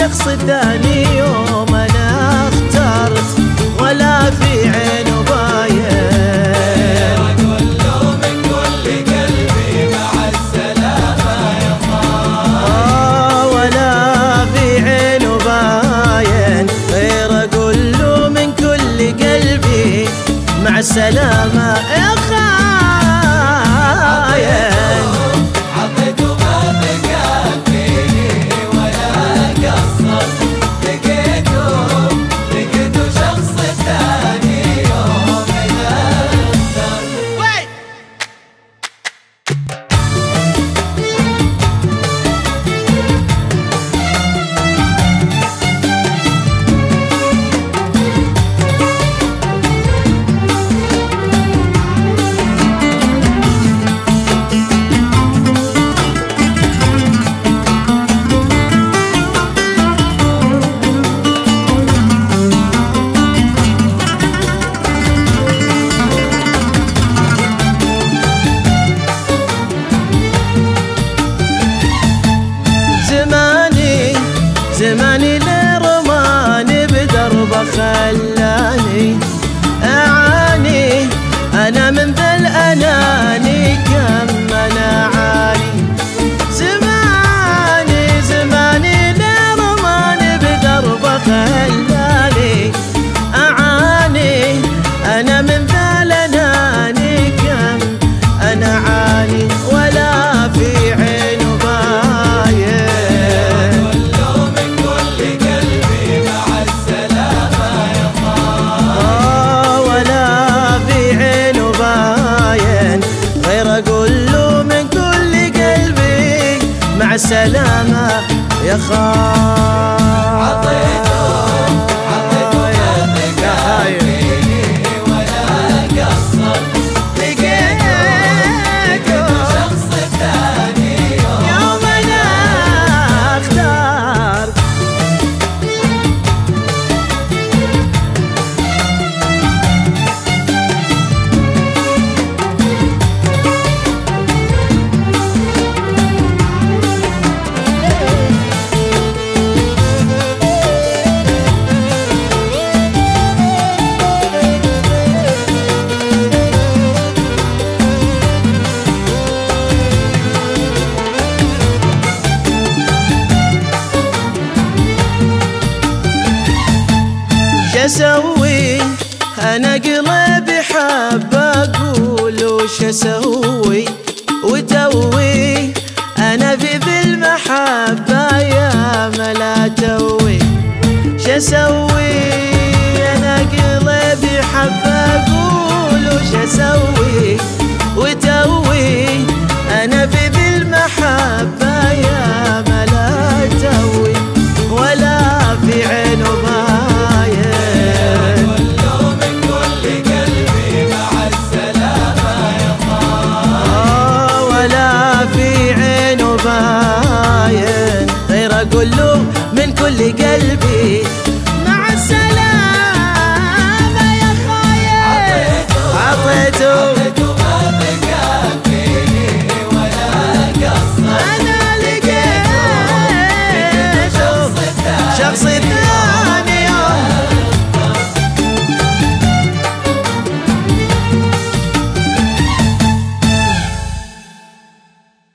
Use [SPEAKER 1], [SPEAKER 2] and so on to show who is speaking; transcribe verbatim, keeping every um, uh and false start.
[SPEAKER 1] شخص ثاني يوم انا اخترت ولا في عينه باين.
[SPEAKER 2] كله من كل قلبي مع السلامة يا خال.
[SPEAKER 1] ولا في عينه باين غير اقول له من كل قلبي مع السلامة يا خاين.
[SPEAKER 2] عطيته ما بقى فيني ولا قصر، لقيته لقيته شخص ثاني يوم اختار.
[SPEAKER 1] زماني لرماني بدربه خلاني أعاني أنا من ذا الأناني كم أنا عاني. زماني زماني لرماني بدربه خلاني أعاني أنا من ذا الأناني كم أنا عاني. ولا في عينه باين مع السلامة يا خال.
[SPEAKER 2] عطيته عطيته ما بقى فيني ولا قصر، لقيته شخص ثاني
[SPEAKER 1] يوم أنا أختار. شسوي أنا قلبي حاب أقول وش أسوي وتوي أنا في ذي المحبة يا ملا توي. شسوي أنا قلبي حاب أقول وش أسوي وتوي أنا في ذي المحبة يا ملا توي. ولا في عينه باين غير اقول له من كل قلبي